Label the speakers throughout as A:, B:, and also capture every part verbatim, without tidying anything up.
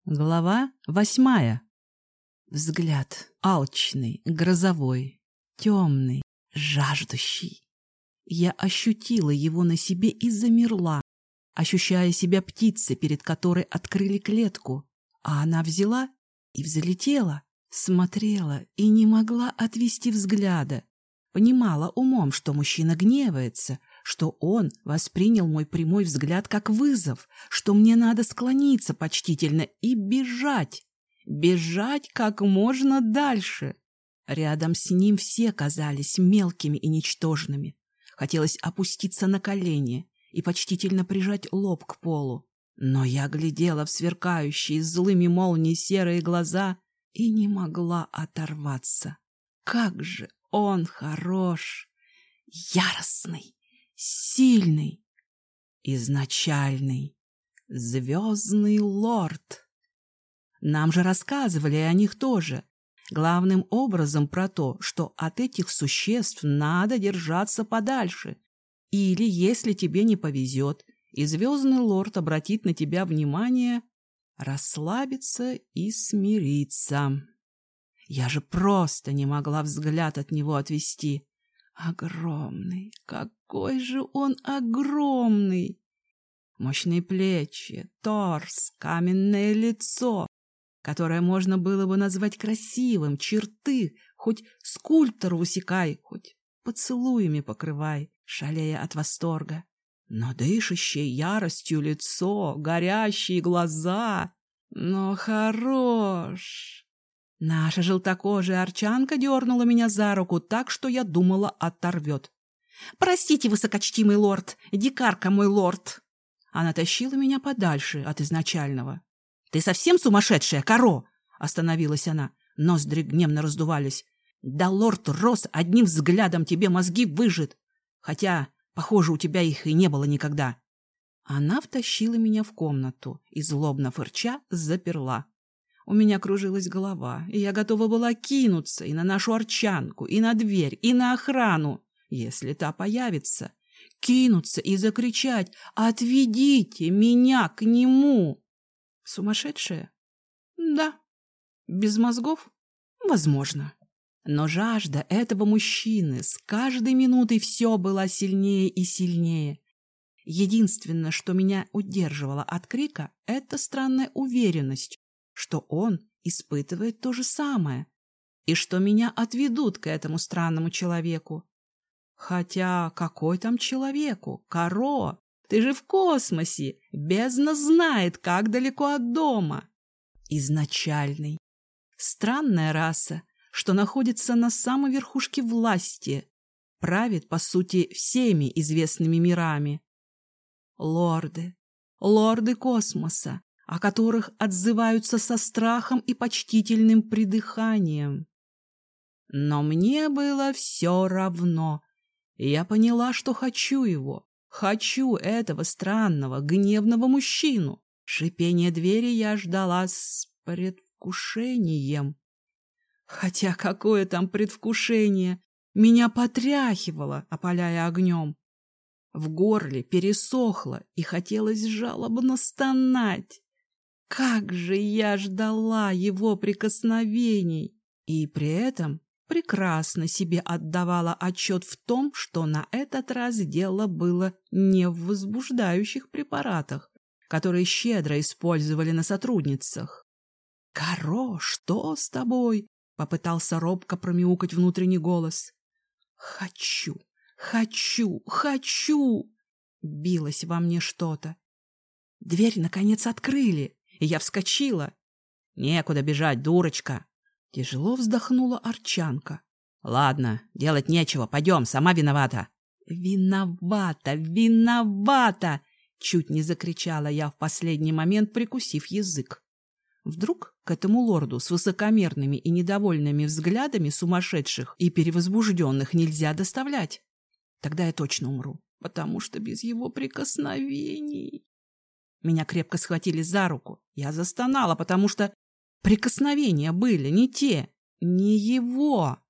A: Глава восьмая. Взгляд алчный, грозовой, темный, жаждущий. Я ощутила его на себе и замерла, ощущая себя птицей, перед которой открыли клетку, а она взяла и взлетела, смотрела и не могла отвести взгляда. Понимала умом, что мужчина гневается, что он воспринял мой прямой взгляд как вызов, что мне надо склониться почтительно и бежать, бежать как можно дальше. Рядом с ним все казались мелкими и ничтожными. Хотелось опуститься на колени и почтительно прижать лоб к полу. Но я глядела в сверкающие злыми молнией серые глаза и не могла оторваться. Как же он хорош, яростный, сильный, изначальный, звездный лорд. Нам же рассказывали о них тоже, главным образом про то, что от этих существ надо держаться подальше. Или, если тебе не повезет, и звездный лорд обратит на тебя внимание, расслабиться и смириться. Я же просто не могла взгляд от него отвести. Огромный, какой же он огромный! Мощные плечи, торс, каменное лицо, которое можно было бы назвать красивым, черты, хоть скульптор высекай, хоть поцелуями покрывай, шалея от восторга. Но дышащее яростью лицо, горящие глаза, но хорош. Наша желтокожая арчанка дернула меня за руку так, что я думала, оторвет. «Простите, высокочтимый лорд, дикарка мой лорд!» Она тащила меня подальше от изначального. «Ты совсем сумасшедшая, Каро?» — остановилась она. Ноздри гневно раздувались. «Да лорд Росс одним взглядом тебе мозги выжжет. Хотя, похоже, у тебя их и не было никогда». Она втащила меня в комнату и, злобно фырча, заперла. У меня кружилась голова, и я готова была кинуться и на нашу арчанку, и на дверь, и на охрану, если та появится. Кинуться и закричать: «Отведите меня к нему!» Сумасшедшая? Да. Без мозгов? Возможно. Но жажда этого мужчины с каждой минутой все была сильнее и сильнее. Единственное, что меня удерживало от крика, это странная уверенность, что он испытывает то же самое, и что меня отведут к этому странному человеку. Хотя какой там человеку? Каро, ты же в космосе, бездна знает, как далеко от дома. Изначальный. Странная раса, что находится на самой верхушке власти, правит, по сути, всеми известными мирами. Лорды, лорды космоса, о которых отзываются со страхом и почтительным придыханием. Но мне было все равно. Я поняла, что хочу его, хочу этого странного, гневного мужчину. Шипение двери я ждала с предвкушением. Хотя какое там предвкушение! Меня потряхивало, опаляя огнем. В горле пересохло, и хотелось жалобно стонать. Как же я ждала его прикосновений! И при этом прекрасно себе отдавала отчет в том, что на этот раз дело было не в возбуждающих препаратах, которые щедро использовали на сотрудницах. «Каро, что с тобой?» — попытался робко промяукать внутренний голос. «Хочу, хочу, хочу!» — билось во мне что-то. Дверь, наконец, открыли, и я вскочила. «Некуда бежать, дурочка!» Тяжело вздохнула арчанка. «Ладно, делать нечего, пойдем, сама виновата». «Виновата, виновата!» Чуть не закричала я в последний момент, прикусив язык. Вдруг к этому лорду с высокомерными и недовольными взглядами сумасшедших и перевозбужденных нельзя доставлять. Тогда я точно умру, потому что без его прикосновений... Меня крепко схватили за руку. Я застонала, потому что прикосновения были не те, не его.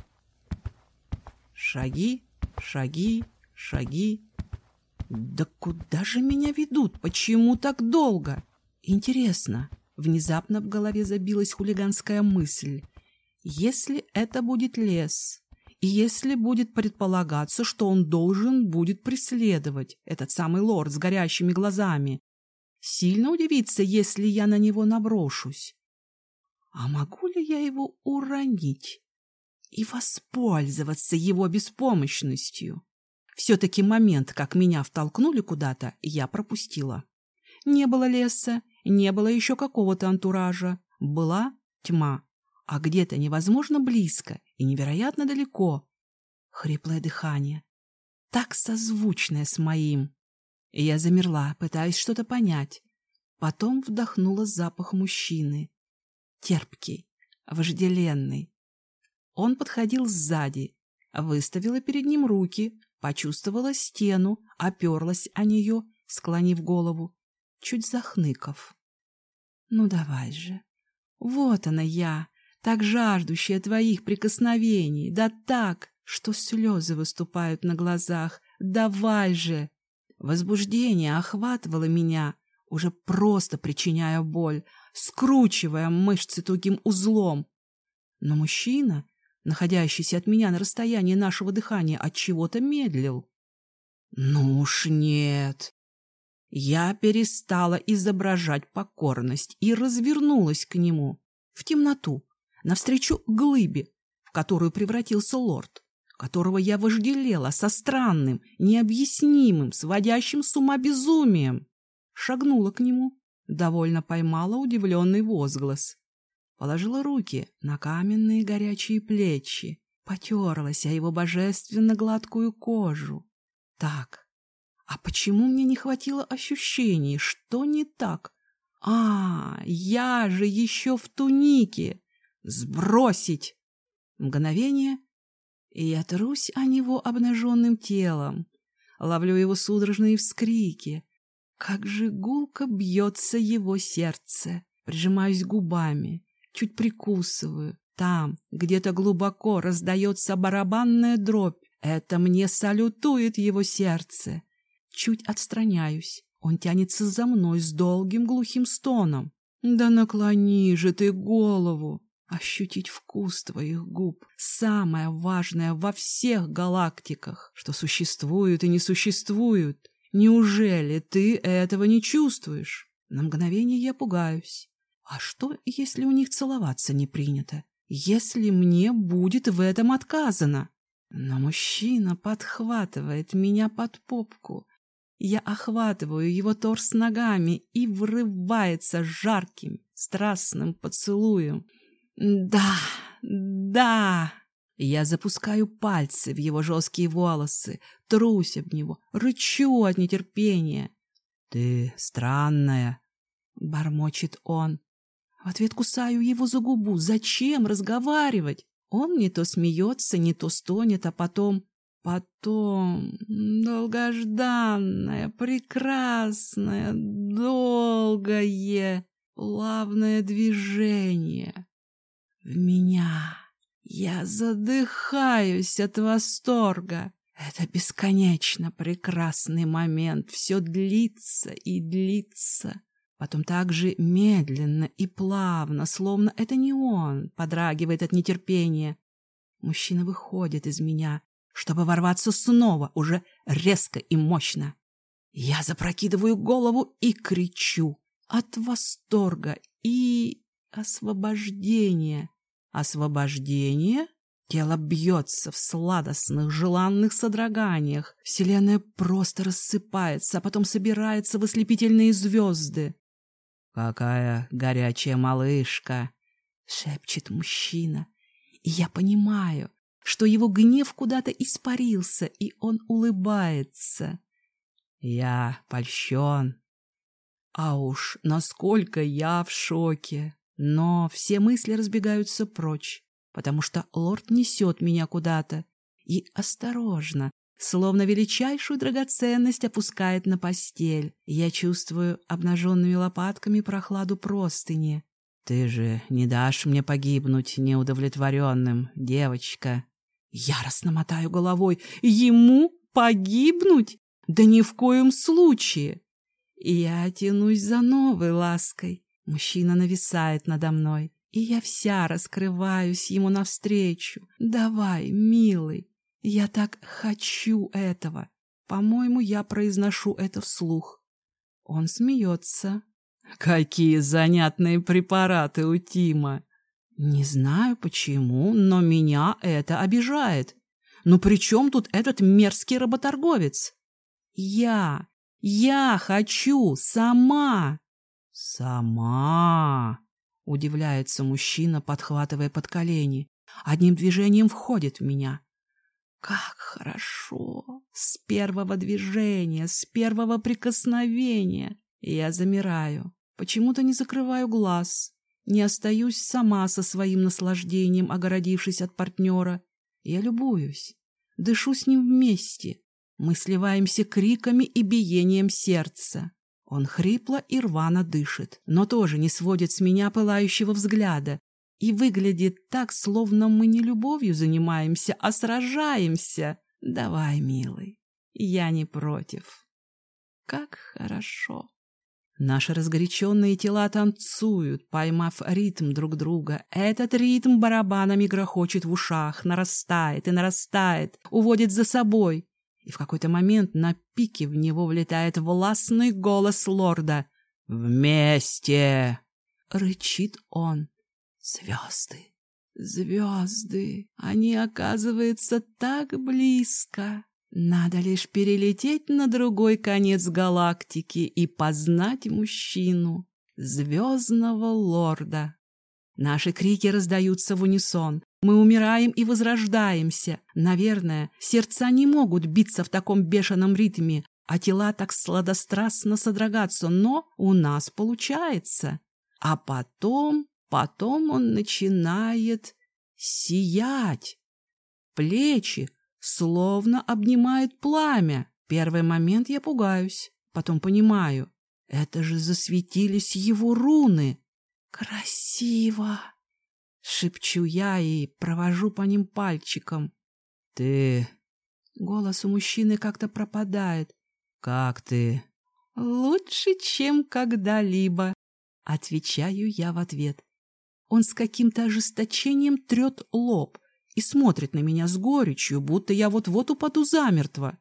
A: Шаги, шаги, шаги. Да куда же меня ведут? Почему так долго? Интересно, Внезапно в голове забилась хулиганская мысль. Если это будет лес, и если будет предполагаться, что он должен будет преследовать этот самый лорд с горящими глазами, сильно удивиться, если я на него наброшусь. А могу ли я его уронить и воспользоваться его беспомощностью? Все-таки момент, как меня втолкнули куда-то, я пропустила. Не было леса, не было еще какого-то антуража. Была тьма, а где-то невозможно близко и невероятно далеко. Хриплое дыхание, так созвучное с моим. И я замерла, пытаясь что-то понять. Потом вдохнула запах мужчины. Терпкий, вожделенный. Он подходил сзади, выставила перед ним руки, почувствовала стену, оперлась о нее, склонив голову, чуть захныкав. Ну давай же. Вот она я, так жаждущая твоих прикосновений, да так, что слезы выступают на глазах. Давай же. Возбуждение охватывало меня, уже просто причиняя боль, скручивая мышцы тугим узлом. Но мужчина, находящийся от меня на расстоянии нашего дыхания, отчего-то медлил. Ну уж нет. Я перестала изображать покорность и развернулась к нему, в темноту, навстречу глыбе, в которую превратился лорд, которого я вожделела со странным, необъяснимым, сводящим с ума безумием. Шагнула к нему, довольно поймала удивленный возглас. Положила руки на каменные горячие плечи, потерлась о его божественно гладкую кожу. Так, а почему мне не хватило ощущений? Что не так? А, я же еще в тунике! Сбросить! Мгновение, и я трусь о него обнаженным телом, ловлю его судорожные вскрики. Как же гулко бьется его сердце. Прижимаюсь губами, чуть прикусываю. Там, где-то глубоко раздается барабанная дробь. Это мне салютует его сердце. Чуть отстраняюсь. Он тянется за мной с долгим глухим стоном. Да наклони же ты голову. Ощутить вкус твоих губ — самое важное во всех галактиках, что существуют и не существуют. Неужели ты этого не чувствуешь? На мгновение я пугаюсь. А что, если у них целоваться не принято? Если мне будет в этом отказано? Но мужчина подхватывает меня под попку. Я охватываю его торс ногами и врывается жарким, страстным поцелуем. Да, да. Я запускаю пальцы в его жесткие волосы, трусь об него, рычу от нетерпения. «Ты странная», — бормочет он. В ответ кусаю его за губу. Зачем разговаривать? Он не то смеется, не то стонет, а потом... Потом... Долгожданное, прекрасное, долгое, плавное движение. В меня... Я задыхаюсь от восторга. Это бесконечно прекрасный момент. Все длится и длится. Потом так же медленно и плавно, словно это не он, подрагивает от нетерпения. Мужчина выходит из меня, чтобы ворваться снова, уже резко и мощно. Я запрокидываю голову и кричу от восторга и освобождения. Освобождение? Тело бьется в сладостных, желанных содроганиях. Вселенная просто рассыпается, а потом собирается в ослепительные звезды. «Какая горячая малышка!» — шепчет мужчина. И я понимаю, что его гнев куда-то испарился, и он улыбается. Я польщен. А уж насколько я в шоке! Но все мысли разбегаются прочь, потому что лорд несет меня куда-то и осторожно, словно величайшую драгоценность, опускает на постель. Я чувствую обнаженными лопатками прохладу простыни. «Ты же не дашь мне погибнуть неудовлетворенным, девочка?» Яростно мотаю головой. «Ему погибнуть? Да ни в коем случае!» Я тянусь за новой лаской. Мужчина нависает надо мной, и я вся раскрываюсь ему навстречу. «Давай, милый, я так хочу этого». По-моему, я произношу это вслух. Он смеется. «Какие занятные препараты у Тима!» Не знаю почему, но меня это обижает. Ну при чем тут этот мерзкий работорговец? Я, я хочу сама. Сама, удивляется мужчина, подхватывая под колени. Одним движением входит в меня. Как хорошо! С первого движения, с первого прикосновения. Я замираю, почему-то не закрываю глаз. Не остаюсь сама со своим наслаждением, огородившись от партнера. Я любуюсь, дышу с ним вместе. Мы сливаемся криками и биением сердца. Он хрипло и рвано дышит, но тоже не сводит с меня пылающего взгляда и выглядит так, словно мы не любовью занимаемся, а сражаемся. Давай, милый, я не против. Как хорошо. Наши разгоряченные тела танцуют, поймав ритм друг друга. Этот ритм барабанами грохочет в ушах, нарастает и нарастает, уводит за собой. И в какой-то момент на пике в него влетает властный голос лорда. «Вместе!» — рычит он. «Звезды, звезды, они, оказывается, так близко. Надо лишь перелететь на другой конец галактики и познать мужчину, звездного лорда». Наши крики раздаются в унисон. Мы умираем и возрождаемся. Наверное, сердца не могут биться в таком бешеном ритме, а тела так сладострастно содрогаться, но у нас получается. А потом, потом он начинает сиять. Плечи словно обнимает пламя. Первый момент я пугаюсь, потом понимаю. Это же засветились его руны. «Красиво!» — шепчу я и провожу по ним пальчиком. «Ты...» Голос у мужчины как-то пропадает. «Как ты?» «Лучше, чем когда-либо», — отвечаю я в ответ. Он с каким-то ожесточением трет лоб и смотрит на меня с горечью, будто я вот-вот упаду замертво.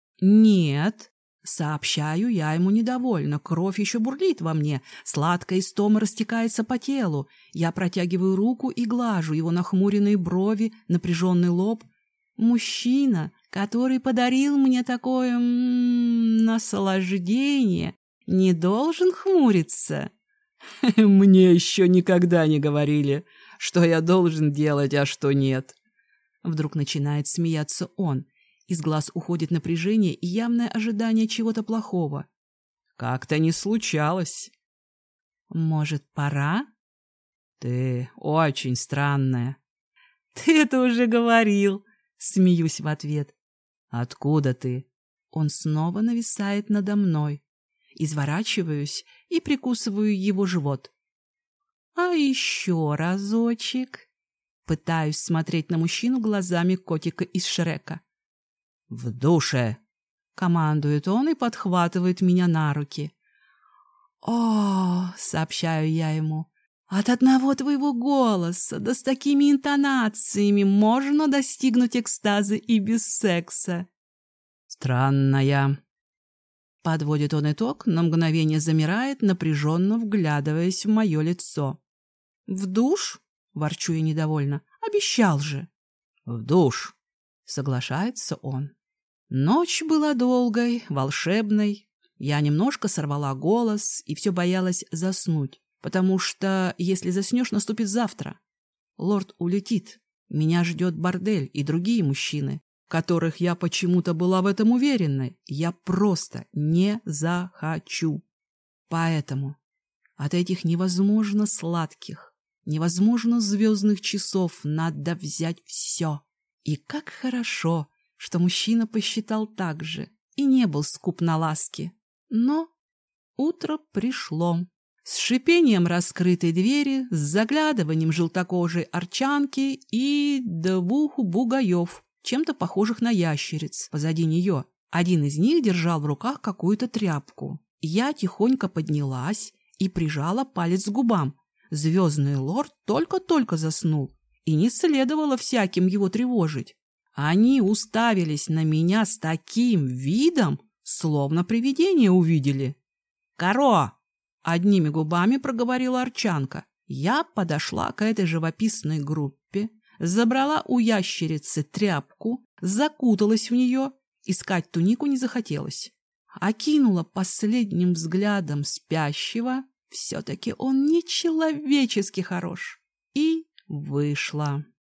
A: «Нет», — сообщаю я ему недовольно, кровь еще бурлит во мне, сладкая истома растекается по телу. Я протягиваю руку и глажу его нахмуренные брови, напряженный лоб. Мужчина, который подарил мне такое м-м, наслаждение, не должен хмуриться. «Мне еще никогда не говорили, что я должен делать, а что нет». Вдруг начинает смеяться он. Из глаз уходит напряжение и явное ожидание чего-то плохого. «Как-то не случалось». «Может, пора?» «Ты очень странная». «Ты это уже говорил», — смеюсь в ответ. «Откуда ты?» Он снова нависает надо мной. Изворачиваюсь и прикусываю его живот. «А еще разочек». Пытаюсь смотреть на мужчину глазами котика из Шрека. «В душе!» — командует он и подхватывает меня на руки. «О!» — сообщаю я ему. «От одного твоего голоса, да с такими интонациями можно достигнуть экстаза и без секса». «Странная». Подводит он итог, на мгновение замирает, напряженно вглядываясь в мое лицо. «В душ?» — ворчу я недовольно. «Обещал же». «В душ», — соглашается он. Ночь была долгой, волшебной. Я немножко сорвала голос и все боялась заснуть, потому что, если заснешь, наступит завтра. Лорд улетит. Меня ждет бордель и другие мужчины, которых я почему-то была в этом уверена. Я просто не захочу. Поэтому от этих невозможно сладких, невозможно звездных часов надо взять все. И как хорошо, что мужчина посчитал так же и не был скуп на ласки. Но утро пришло. С шипением раскрытой двери, с заглядыванием желтокожей арчанки и двух бугаев, чем-то похожих на ящериц, позади нее. Один из них держал в руках какую-то тряпку. Я тихонько поднялась и прижала палец к губам. Звездный лорд только-только заснул, и не следовало всяким его тревожить. Они уставились на меня с таким видом, словно привидение увидели. «Каро!» — одними губами проговорила Арчанка. Я подошла к этой живописной группе, забрала у ящерицы тряпку, закуталась в нее, искать тунику не захотелось. Окинула последним взглядом спящего, все-таки он нечеловечески хорош, и вышла.